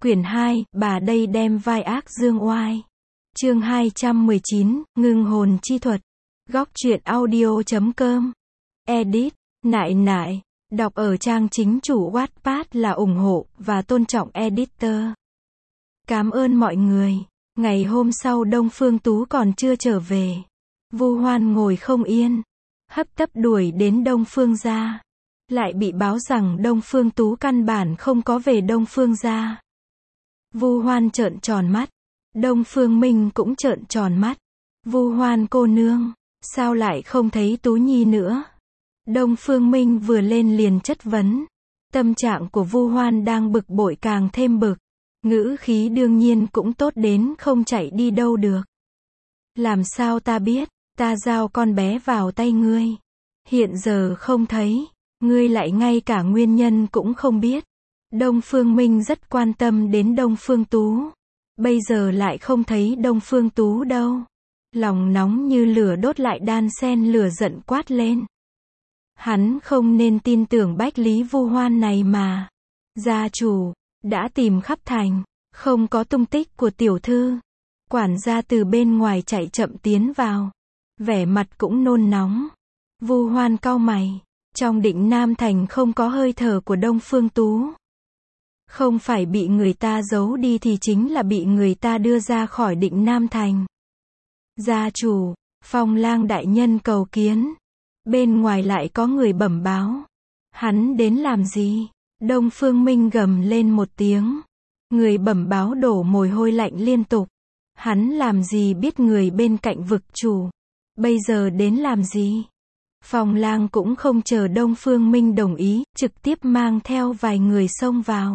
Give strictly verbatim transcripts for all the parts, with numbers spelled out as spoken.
Quyển hai, bà đây đem vai ác dương oai. Chương hai trăm mười chín, ngưng hồn chi thuật. Góc truyện audio chấm com. Edit, nại nại. Đọc ở trang chính chủ Wattpad là ủng hộ và tôn trọng editor. Cảm ơn mọi người. Ngày hôm sau Đông Phương Tú còn chưa trở về. Vu Hoan ngồi không yên, hấp tấp đuổi đến Đông Phương gia. Lại bị báo rằng Đông Phương Tú căn bản không có về Đông Phương gia. Vu Hoan trợn tròn mắt. Đông Phương Minh cũng trợn tròn mắt. Vu Hoan cô nương, sao lại không thấy Tú Nhi nữa? Đông Phương Minh vừa lên liền chất vấn. Tâm trạng của Vu Hoan đang bực bội càng thêm bực. Ngữ khí đương nhiên cũng tốt đến không chạy đi đâu được. Làm sao ta biết, ta giao con bé vào tay ngươi. Hiện giờ không thấy, ngươi lại ngay cả nguyên nhân cũng không biết. Đông Phương Minh rất quan tâm đến Đông Phương Tú. Bây giờ lại không thấy Đông Phương Tú đâu. Lòng nóng như lửa đốt lại đan xen lửa giận quát lên. Hắn không nên tin tưởng Bách Lý Vu Hoan này mà. Gia chủ, đã tìm khắp thành, không có tung tích của tiểu thư. Quản gia từ bên ngoài chạy chậm tiến vào. Vẻ mặt cũng nôn nóng. Vu Hoan cau mày. Trong Định Nam Thành không có hơi thở của Đông Phương Tú. Không phải bị người ta giấu đi thì chính là bị người ta đưa ra khỏi Định Nam Thành. Gia chủ, Phong Lang đại nhân cầu kiến. Bên ngoài lại có người bẩm báo. Hắn đến làm gì? Đông Phương Minh gầm lên một tiếng. Người bẩm báo đổ mồ hôi lạnh liên tục. Hắn làm gì biết người bên cạnh vực chủ. Bây giờ đến làm gì? Phong Lang cũng không chờ Đông Phương Minh đồng ý, trực tiếp mang theo vài người xông vào.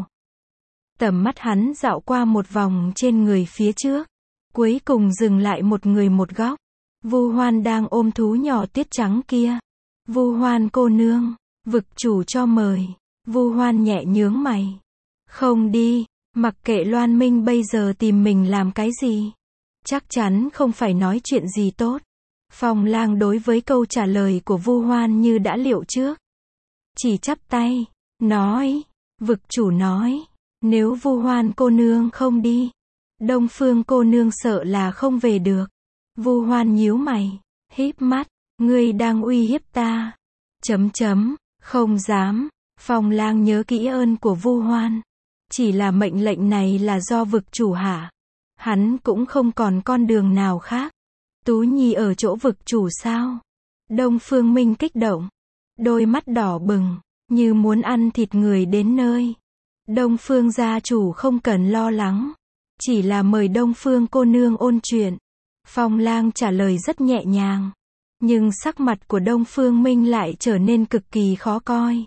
Tầm mắt hắn dạo qua một vòng trên người phía trước. Cuối cùng dừng lại một người một góc. Vu Hoan đang ôm thú nhỏ tiết trắng kia. Vu Hoan cô nương, vực chủ cho mời. Vu Hoan nhẹ nhướng mày. Không đi, mặc kệ Loan Minh bây giờ tìm mình làm cái gì. Chắc chắn không phải nói chuyện gì tốt. Phong Lang đối với câu trả lời của Vu Hoan như đã liệu trước. Chỉ chắp tay, nói, vực chủ nói, nếu Vu Hoan cô nương không đi, Đông Phương cô nương sợ là không về được. Vu Hoan nhíu mày, híp mắt, ngươi đang uy hiếp ta. Chấm chấm, không dám. Phong Lang nhớ kỹ ơn của Vu Hoan. Chỉ là mệnh lệnh này là do vực chủ hạ. Hắn cũng không còn con đường nào khác. Tú Nhi ở chỗ vực chủ sao? Đông Phương Minh kích động. Đôi mắt đỏ bừng, như muốn ăn thịt người đến nơi. Đông Phương gia chủ không cần lo lắng. Chỉ là mời Đông Phương cô nương ôn chuyện. Phong Lang trả lời rất nhẹ nhàng. Nhưng sắc mặt của Đông Phương Minh lại trở nên cực kỳ khó coi.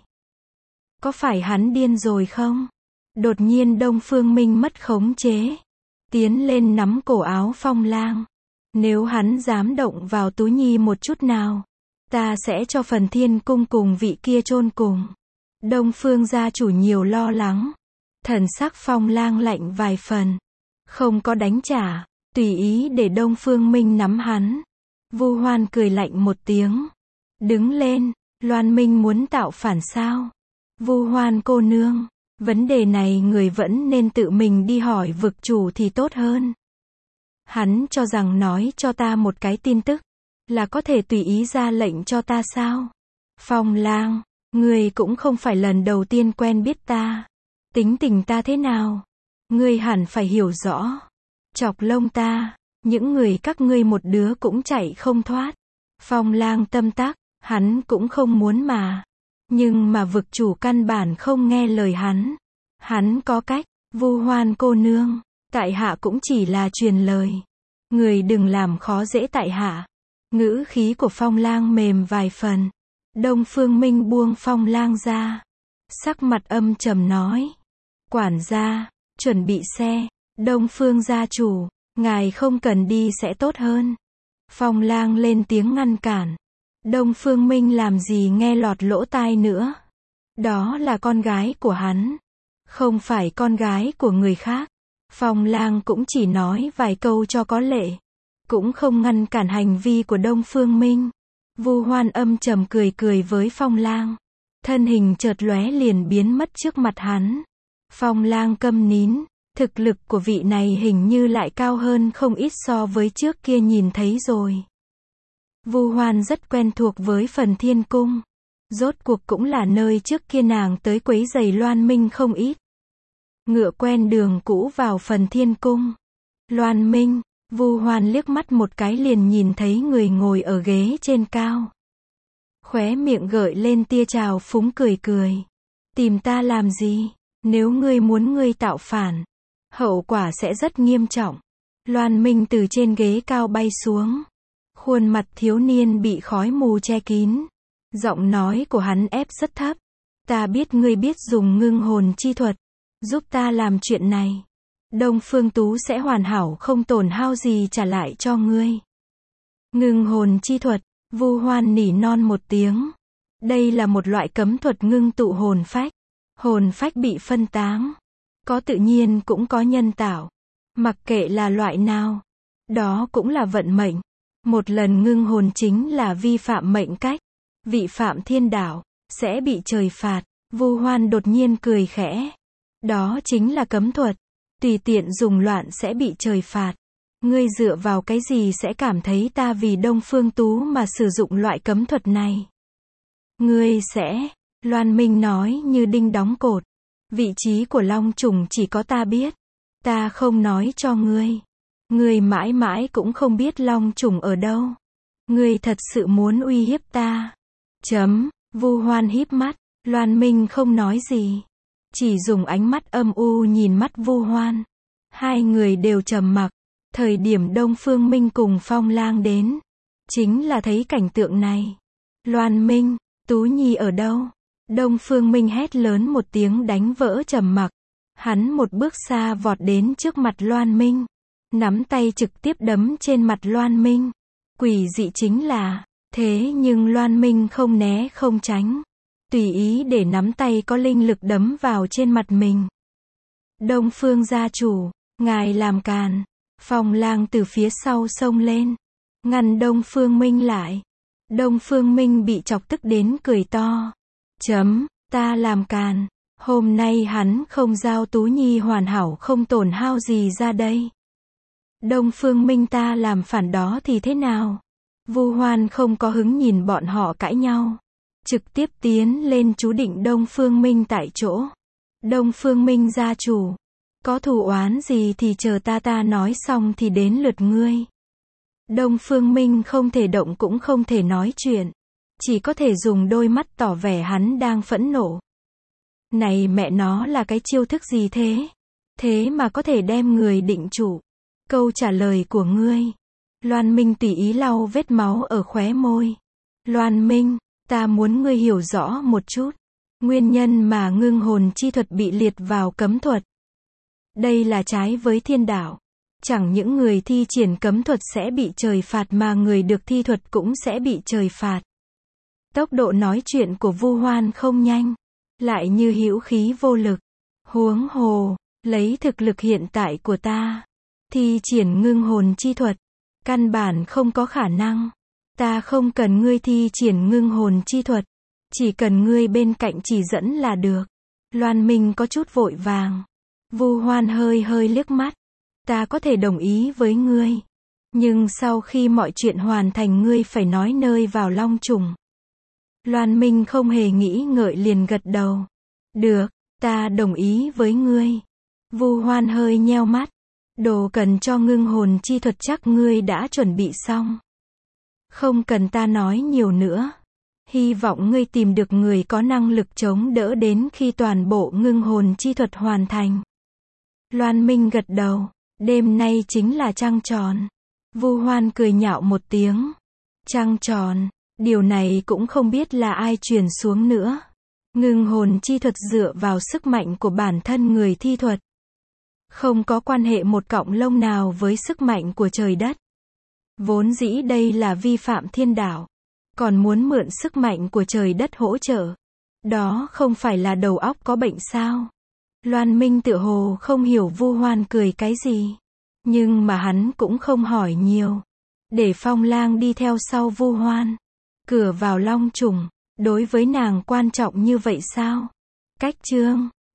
Có phải hắn điên rồi không? Đột nhiên Đông Phương Minh mất khống chế. Tiến lên nắm cổ áo Phong Lang. Nếu hắn dám động vào Tú Nhi một chút nào, ta sẽ cho phần thiên cung cùng vị kia chôn cùng. Đông Phương gia chủ nhiều lo lắng. Thần sắc Phong Lang lạnh vài phần. Không có đánh trả, tùy ý để Đông Phương Minh nắm hắn. Vu Hoan cười lạnh một tiếng. Đứng lên, Loan Minh muốn tạo phản sao? Vu Hoan cô nương, vấn đề này người vẫn nên tự mình đi hỏi vực chủ thì tốt hơn. Hắn cho rằng nói cho ta một cái tin tức, là có thể tùy ý ra lệnh cho ta sao? Phong Lang, ngươi cũng không phải lần đầu tiên quen biết ta. Tính tình ta thế nào? Ngươi hẳn phải hiểu rõ. Chọc lông ta, những người các ngươi một đứa cũng chạy không thoát. Phong Lang tâm tắc, hắn cũng không muốn mà. Nhưng mà vực chủ căn bản không nghe lời hắn. Hắn có cách. Vu Hoan cô nương, tại hạ cũng chỉ là truyền lời. Người đừng làm khó dễ tại hạ. Ngữ khí của Phong Lang mềm vài phần. Đông Phương Minh buông Phong Lang ra. Sắc mặt âm trầm nói. Quản gia, chuẩn bị xe. Đông Phương gia chủ, ngài không cần đi sẽ tốt hơn. Phong Lang lên tiếng ngăn cản. Đông Phương Minh làm gì nghe lọt lỗ tai nữa. Đó là con gái của hắn. Không phải con gái của người khác. Phong Lang cũng chỉ nói vài câu cho có lệ. Cũng không ngăn cản hành vi của Đông Phương Minh. Vu Hoan âm trầm cười cười với Phong Lang. Thân hình chợt lóe liền biến mất trước mặt hắn. Phong Lang câm nín. Thực lực của vị này hình như lại cao hơn không ít so với trước kia nhìn thấy rồi. Vu Hoan rất quen thuộc với phần thiên cung. Rốt cuộc cũng là nơi trước kia nàng tới quấy rầy Loan Minh không ít. Ngựa quen đường cũ vào phần thiên cung. Loan Minh, Vu Hoan liếc mắt một cái liền nhìn thấy người ngồi ở ghế trên cao. Khóe miệng gợi lên tia trào phúng cười cười. Tìm ta làm gì? Nếu ngươi muốn ngươi tạo phản, hậu quả sẽ rất nghiêm trọng. Loan Minh từ trên ghế cao bay xuống. Khuôn mặt thiếu niên bị khói mù che kín. Giọng nói của hắn ép rất thấp. Ta biết ngươi biết dùng ngưng hồn chi thuật. Giúp ta làm chuyện này. Đông Phương Tú sẽ hoàn hảo không tổn hao gì trả lại cho ngươi. Ngưng hồn chi thuật, Vu Hoan nỉ non một tiếng. Đây là một loại cấm thuật ngưng tụ hồn phách. Hồn phách bị phân tán. Có tự nhiên cũng có nhân tạo. Mặc kệ là loại nào. Đó cũng là vận mệnh. Một lần ngưng hồn chính là vi phạm mệnh cách. Vị phạm thiên đạo, sẽ bị trời phạt. Vu Hoan đột nhiên cười khẽ. Đó chính là cấm thuật. Tùy tiện dùng loạn sẽ bị trời phạt. Ngươi dựa vào cái gì sẽ cảm thấy ta vì Đông Phương Tú mà sử dụng loại cấm thuật này? Ngươi sẽ, Loan Minh nói như đinh đóng cột. Vị trí của Long Trùng chỉ có ta biết. Ta không nói cho ngươi. Ngươi mãi mãi cũng không biết Long Trùng ở đâu. Ngươi thật sự muốn uy hiếp ta. Chấm, Vu Hoan híp mắt. Loan Minh không nói gì. Chỉ dùng ánh mắt âm u nhìn mắt Vu Hoan. Hai người đều trầm mặc. Thời điểm Đông Phương Minh cùng Phong Lang đến. Chính là thấy cảnh tượng này. Loan Minh, Tú Nhi ở đâu? Đông Phương Minh hét lớn một tiếng đánh vỡ trầm mặc. Hắn một bước xa vọt đến trước mặt Loan Minh. Nắm tay trực tiếp đấm trên mặt Loan Minh. Quỷ dị chính là, thế nhưng Loan Minh không né không tránh. Tùy ý để nắm tay có linh lực đấm vào trên mặt mình. Đông Phương gia chủ, ngài làm càn. Phong Lang từ phía sau xông lên. Ngăn Đông Phương Minh lại. Đông Phương Minh bị chọc tức đến cười to. Chấm, ta làm càn. Hôm nay hắn không giao Tú Nhi hoàn hảo không tổn hao gì ra đây. Đông Phương Minh ta làm phản đó thì thế nào? Vu Hoan không có hứng nhìn bọn họ cãi nhau. Trực tiếp tiến lên chú định Đông Phương Minh tại chỗ. Đông Phương Minh gia chủ. Có thù oán gì thì chờ ta ta nói xong thì đến lượt ngươi. Đông Phương Minh không thể động cũng không thể nói chuyện. Chỉ có thể dùng đôi mắt tỏ vẻ hắn đang phẫn nộ. Này mẹ nó là cái chiêu thức gì thế? Thế mà có thể đem người định chủ. Câu trả lời của ngươi. Loan Minh tùy ý lau vết máu ở khóe môi. Loan Minh, ta muốn ngươi hiểu rõ một chút. Nguyên nhân mà ngưng hồn chi thuật bị liệt vào cấm thuật. Đây là trái với thiên đạo. Chẳng những người thi triển cấm thuật sẽ bị trời phạt mà người được thi thuật cũng sẽ bị trời phạt. Tốc độ nói chuyện của Vu Hoan không nhanh. Lại như hữu khí vô lực. Huống hồ, lấy thực lực hiện tại của ta. Thi triển ngưng hồn chi thuật. Căn bản không có khả năng. Ta không cần ngươi thi triển ngưng hồn chi thuật. Chỉ cần ngươi bên cạnh chỉ dẫn là được. Loan Minh có chút vội vàng. Vu Hoan hơi hơi liếc mắt. Ta có thể đồng ý với ngươi. Nhưng sau khi mọi chuyện hoàn thành ngươi phải nói nơi vào Long Trùng. Loan Minh không hề nghĩ ngợi liền gật đầu. Được, ta đồng ý với ngươi. Vu Hoan hơi nheo mắt. Đồ cần cho ngưng hồn chi thuật chắc ngươi đã chuẩn bị xong. Không cần ta nói nhiều nữa. Hy vọng ngươi tìm được người có năng lực chống đỡ đến khi toàn bộ ngưng hồn chi thuật hoàn thành. Loan Minh gật đầu. Đêm nay chính là trăng tròn. Vu Hoan cười nhạo một tiếng. Trăng tròn, điều này cũng không biết là ai truyền xuống nữa. Ngưng hồn chi thuật dựa vào sức mạnh của bản thân người thi thuật. Không có quan hệ một cọng lông nào với sức mạnh của trời đất. Vốn dĩ đây là vi phạm thiên đạo. Còn muốn mượn sức mạnh của trời đất hỗ trợ. Đó không phải là đầu óc có bệnh sao? Loan Minh tựa hồ không hiểu Vu Hoan cười cái gì. Nhưng mà hắn cũng không hỏi nhiều. Để Phong Lang đi theo sau Vu Hoan. Cửa vào Long Trùng, đối với nàng quan trọng như vậy sao? Cách chương